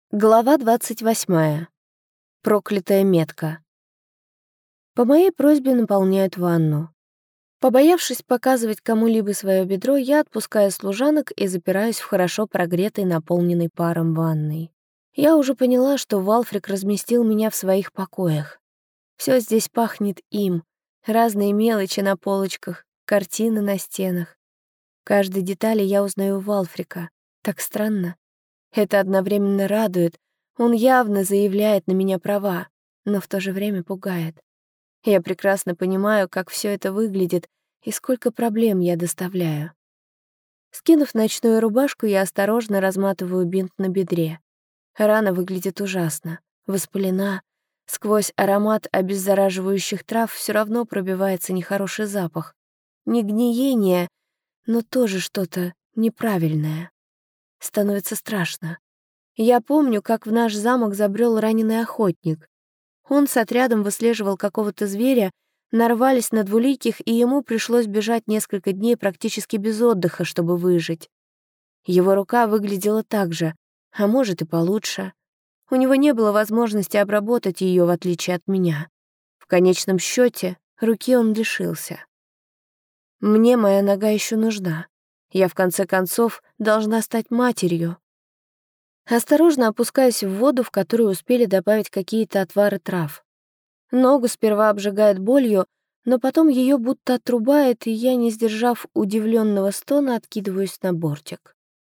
Глава 28. Проклятая метка. По моей просьбе наполняют ванну. Побоявшись показывать кому-либо свое бедро, я отпускаю служанок и запираюсь в хорошо прогретой, наполненной паром ванной. Я уже поняла, что Валфрик разместил меня в своих покоях. Все здесь пахнет им. Разные мелочи на полочках, картины на стенах. В каждой детали я узнаю Валфрика. Так странно. Это одновременно радует, он явно заявляет на меня права, но в то же время пугает. Я прекрасно понимаю, как все это выглядит и сколько проблем я доставляю. Скинув ночную рубашку, я осторожно разматываю бинт на бедре. Рана выглядит ужасно, воспалена. Сквозь аромат обеззараживающих трав все равно пробивается нехороший запах. Не гниение, но тоже что-то неправильное. Становится страшно. Я помню, как в наш замок забрел раненый охотник. Он с отрядом выслеживал какого-то зверя, нарвались на двуликих, и ему пришлось бежать несколько дней практически без отдыха, чтобы выжить. Его рука выглядела так же, а может и получше. У него не было возможности обработать ее, в отличие от меня. В конечном счете руки он лишился. Мне моя нога еще нужна. Я, в конце концов, должна стать матерью. Осторожно опускаюсь в воду, в которую успели добавить какие-то отвары трав. Ногу сперва обжигает болью, но потом ее будто отрубает, и я, не сдержав удивленного стона, откидываюсь на бортик.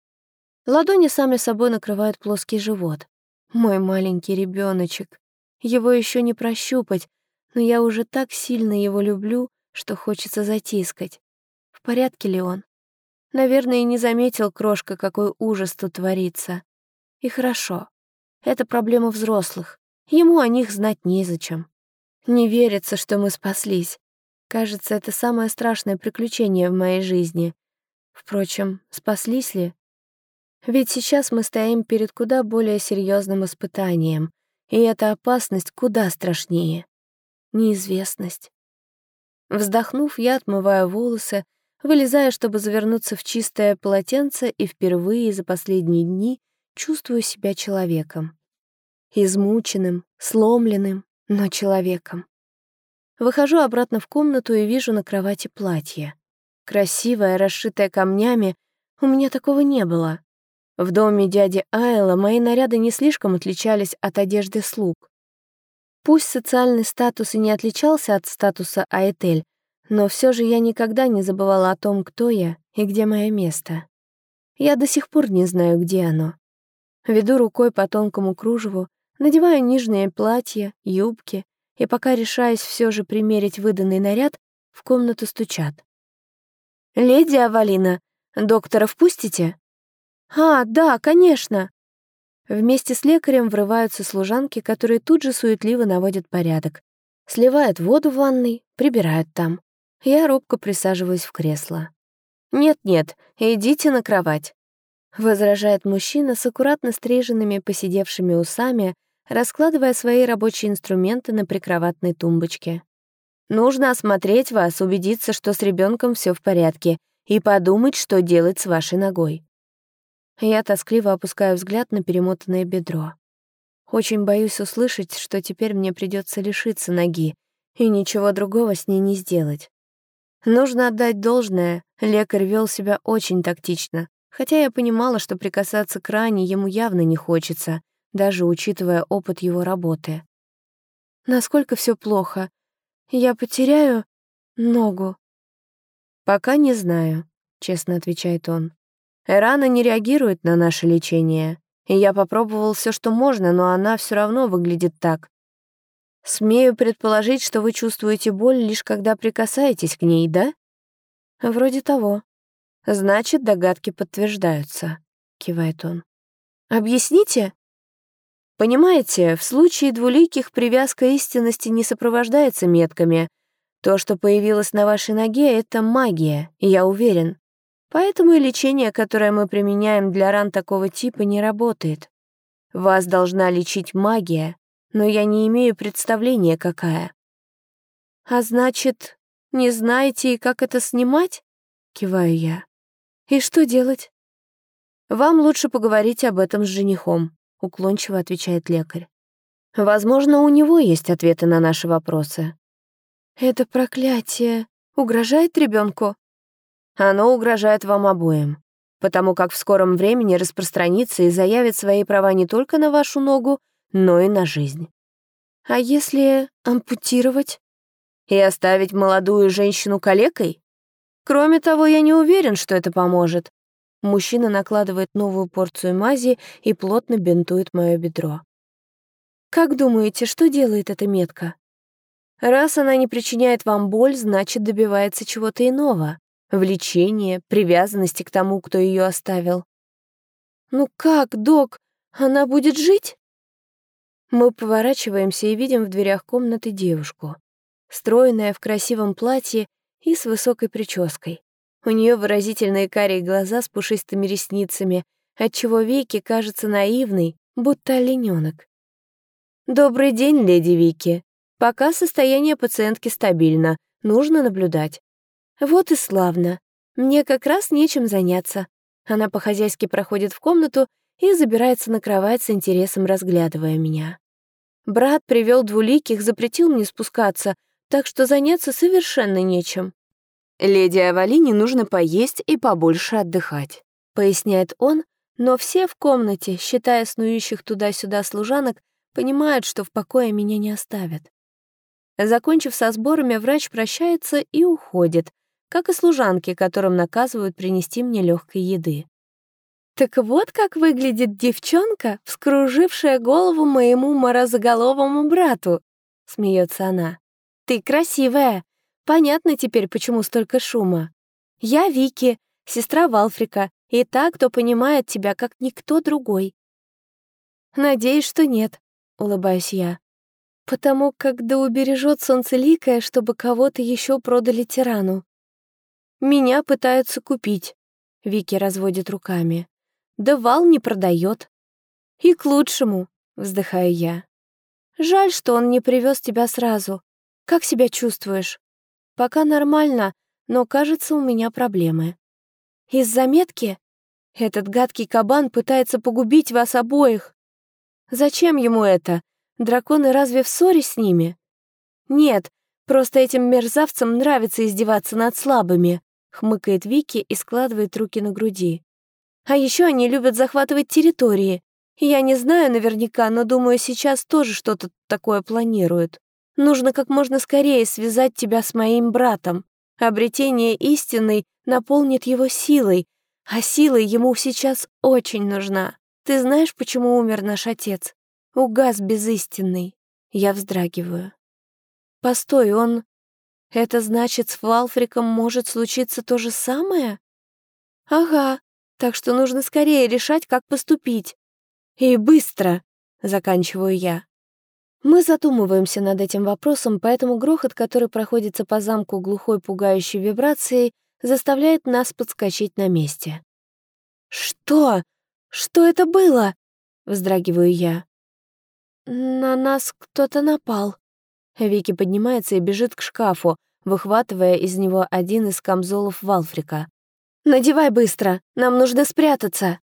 Ладони сами собой накрывают плоский живот. Мой маленький ребеночек. Его еще не прощупать, но я уже так сильно его люблю, что хочется затискать. В порядке ли он? Наверное, и не заметил крошка, какой ужас тут творится. И хорошо. Это проблема взрослых. Ему о них знать незачем. Не верится, что мы спаслись. Кажется, это самое страшное приключение в моей жизни. Впрочем, спаслись ли? Ведь сейчас мы стоим перед куда более серьезным испытанием, и эта опасность куда страшнее. Неизвестность. Вздохнув, я отмываю волосы, вылезая, чтобы завернуться в чистое полотенце, и впервые за последние дни чувствую себя человеком. Измученным, сломленным, но человеком. Выхожу обратно в комнату и вижу на кровати платье. Красивое, расшитое камнями, у меня такого не было. В доме дяди Айла мои наряды не слишком отличались от одежды слуг. Пусть социальный статус и не отличался от статуса Аэтель, но все же я никогда не забывала о том, кто я и где мое место. Я до сих пор не знаю, где оно. Веду рукой по тонкому кружеву, надеваю нижнее платье, юбки, и пока решаюсь все же примерить выданный наряд, в комнату стучат. «Леди Авалина, доктора впустите?» Да, конечно!» Вместе с лекарем врываются служанки, которые тут же суетливо наводят порядок. Сливают воду в ванной, прибирают там. Я робко присаживаюсь в кресло. «Нет-нет, идите на кровать», — возражает мужчина с аккуратно стриженными поседевшими усами, раскладывая свои рабочие инструменты на прикроватной тумбочке. «Нужно осмотреть вас, убедиться, что с ребенком все в порядке, и подумать, что делать с вашей ногой». Я тоскливо опускаю взгляд на перемотанное бедро. Очень боюсь услышать, что теперь мне придется лишиться ноги, и ничего другого с ней не сделать. Нужно отдать должное, лекарь вел себя очень тактично, хотя я понимала, что прикасаться к ране ему явно не хочется, даже учитывая опыт его работы. Насколько все плохо? Я потеряю ногу? «Пока не знаю», — честно отвечает он. «Рана не реагирует на наше лечение, и я попробовал все, что можно, но она все равно выглядит так. Смею предположить, что вы чувствуете боль лишь когда прикасаетесь к ней, да?» «Вроде того». «Значит, догадки подтверждаются», — кивает он. «Объясните?» «Понимаете, в случае двуликих привязка истинности не сопровождается метками. То, что появилось на вашей ноге, — это магия, я уверен. Поэтому и лечение, которое мы применяем для ран такого типа, не работает. Вас должна лечить магия, но я не имею представления, какая». «А значит, не знаете, и как это снимать?» — киваю я. «И что делать?» «Вам лучше поговорить об этом с женихом. — уклончиво отвечает лекарь. «Возможно, у него есть ответы на наши вопросы». «Это проклятие угрожает ребенку? «Оно угрожает вам обоим, потому как в скором времени распространится и заявит свои права не только на вашу ногу, но и на жизнь». «А если ампутировать?» «И оставить молодую женщину калекой? Кроме того, я не уверен, что это поможет». Мужчина накладывает новую порцию мази и плотно бинтует мое бедро. «Как думаете, что делает эта метка?» «Раз она не причиняет вам боль, значит, добивается чего-то иного. Влечения, привязанности к тому, кто ее оставил». «Ну как, док, она будет жить?» Мы поворачиваемся и видим в дверях комнаты девушку, стройная в красивом платье и с высокой прической. У нее выразительные карие глаза с пушистыми ресницами, отчего веки кажутся наивной, будто олененок. «Добрый день, леди Вики. Пока состояние пациентки стабильно, нужно наблюдать». «Вот и славно. Мне как раз нечем заняться». Она по-хозяйски проходит в комнату и забирается на кровать с интересом, разглядывая меня. Брат привел двуликих, запретил мне спускаться, так что заняться совершенно нечем. «Леди Авалине нужно поесть и побольше отдыхать», — поясняет он, но все в комнате, считая снующих туда-сюда служанок, понимают, что в покое меня не оставят. Закончив со сборами, врач прощается и уходит, как и служанки, которым наказывают принести мне легкой еды. «Так вот как выглядит девчонка, вскружившая голову моему морозоголовому брату», — смеется она. «Ты красивая. Понятно теперь, почему столько шума. Я Вики, сестра Валфрика, и та, кто понимает тебя, как никто другой». «Надеюсь, что нет», — улыбаюсь я. «Потому как да убережет солнцеликое, чтобы кого-то еще продали тирану». «Меня пытаются купить», — Вики разводит руками. «Да Вал не продает». «И к лучшему», — вздыхаю я. «Жаль, что он не привез тебя сразу. Как себя чувствуешь?» «Пока нормально, но, кажется, у меня проблемы». «Из-за метки? Этот гадкий кабан пытается погубить вас обоих». «Зачем ему это? Драконы разве в ссоре с ними?» «Нет, просто этим мерзавцам нравится издеваться над слабыми», — хмыкает Вики и складывает руки на груди. «А еще они любят захватывать территории. Я не знаю наверняка, но думаю, сейчас тоже что-то такое планируют. Нужно как можно скорее связать тебя с моим братом. Обретение истины наполнит его силой, а сила ему сейчас очень нужна. Ты знаешь, почему умер наш отец? Угас безистинный». Я вздрагиваю. «Постой, он... Это значит, с Валфриком может случиться то же самое?» «Ага, так что нужно скорее решать, как поступить. И быстро!» — заканчиваю я. Мы задумываемся над этим вопросом, поэтому грохот, который проходится по замку глухой пугающей вибрацией, заставляет нас подскочить на месте. «Что? Что это было?» — вздрагиваю я. «На нас кто-то напал». Вики поднимается и бежит к шкафу, выхватывая из него один из камзолов Валфрика. «Надевай быстро, нам нужно спрятаться!»